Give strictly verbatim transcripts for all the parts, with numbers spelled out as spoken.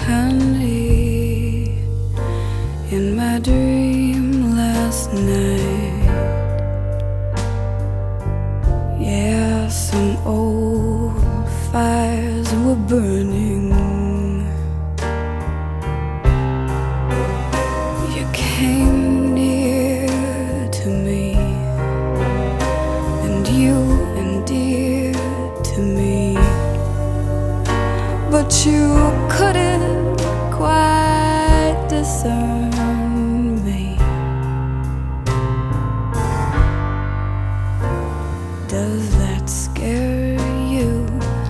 honey in my dream last night. Yeah, some old fires were burning. You came near to me, and you endeared to me, but you couldn't quite discern me. Does that scare you?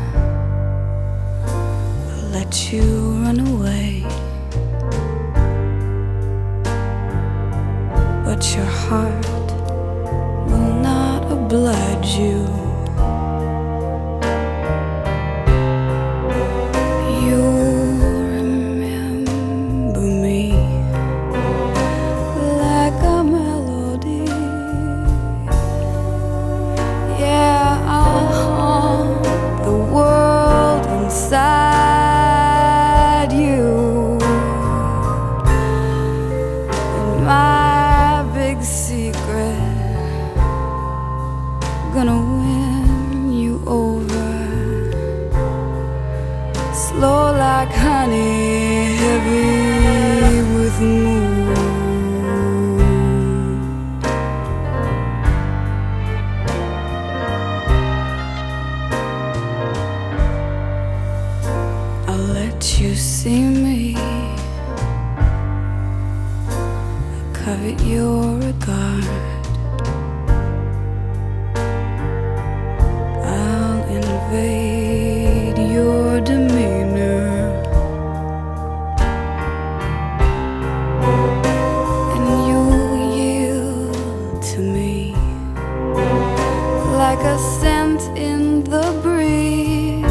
I'll let you run away, but your heart will not oblige you. Inside you, and my big secret, gonna win you over, slow like honey, heavy with moon. I'll let you see me, covet your regard. I'll invade your demeanor, and you'll yield to me like a scent in the breeze.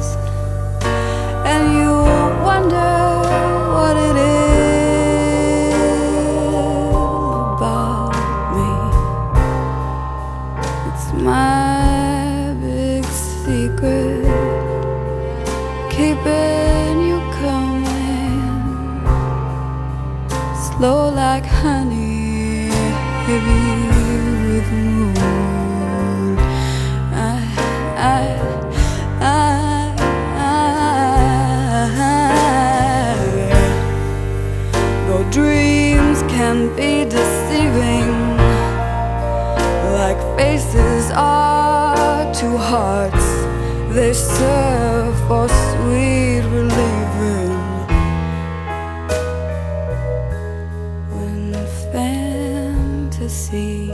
And you wonder what it is about me. It's my big secret, keeping you coming, slow like honey, heavy with moon. I, I, I Dreams can be deceiving, like faces are to hearts. They serve for sweet relieving. When fantasy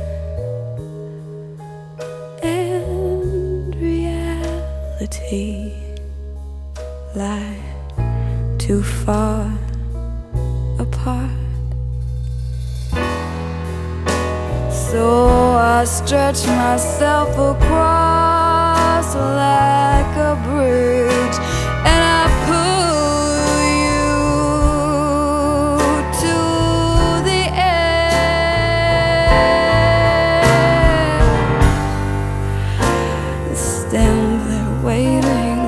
and reality lie too far apart, so I stretch myself across like a bridge, and I pull you to the edge. Stand there waiting,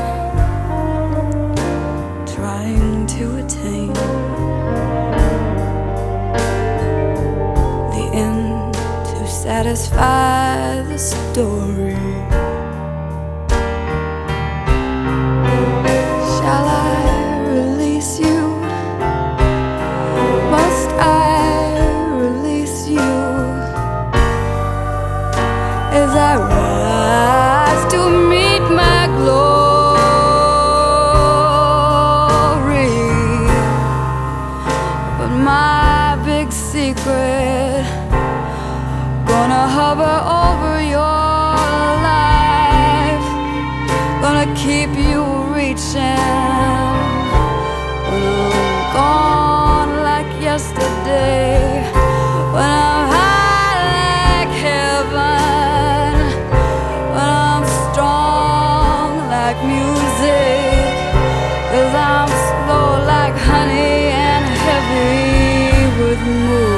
trying to attain satisfy the story. Shall I release you? Must I release you as I rise to meet my glory? But my big secret, gonna hover over your life, gonna keep you reaching when I'm gone like yesterday, when I'm high like heaven, when I'm strong like music, 'cause I'm slow like honey and heavy with moon.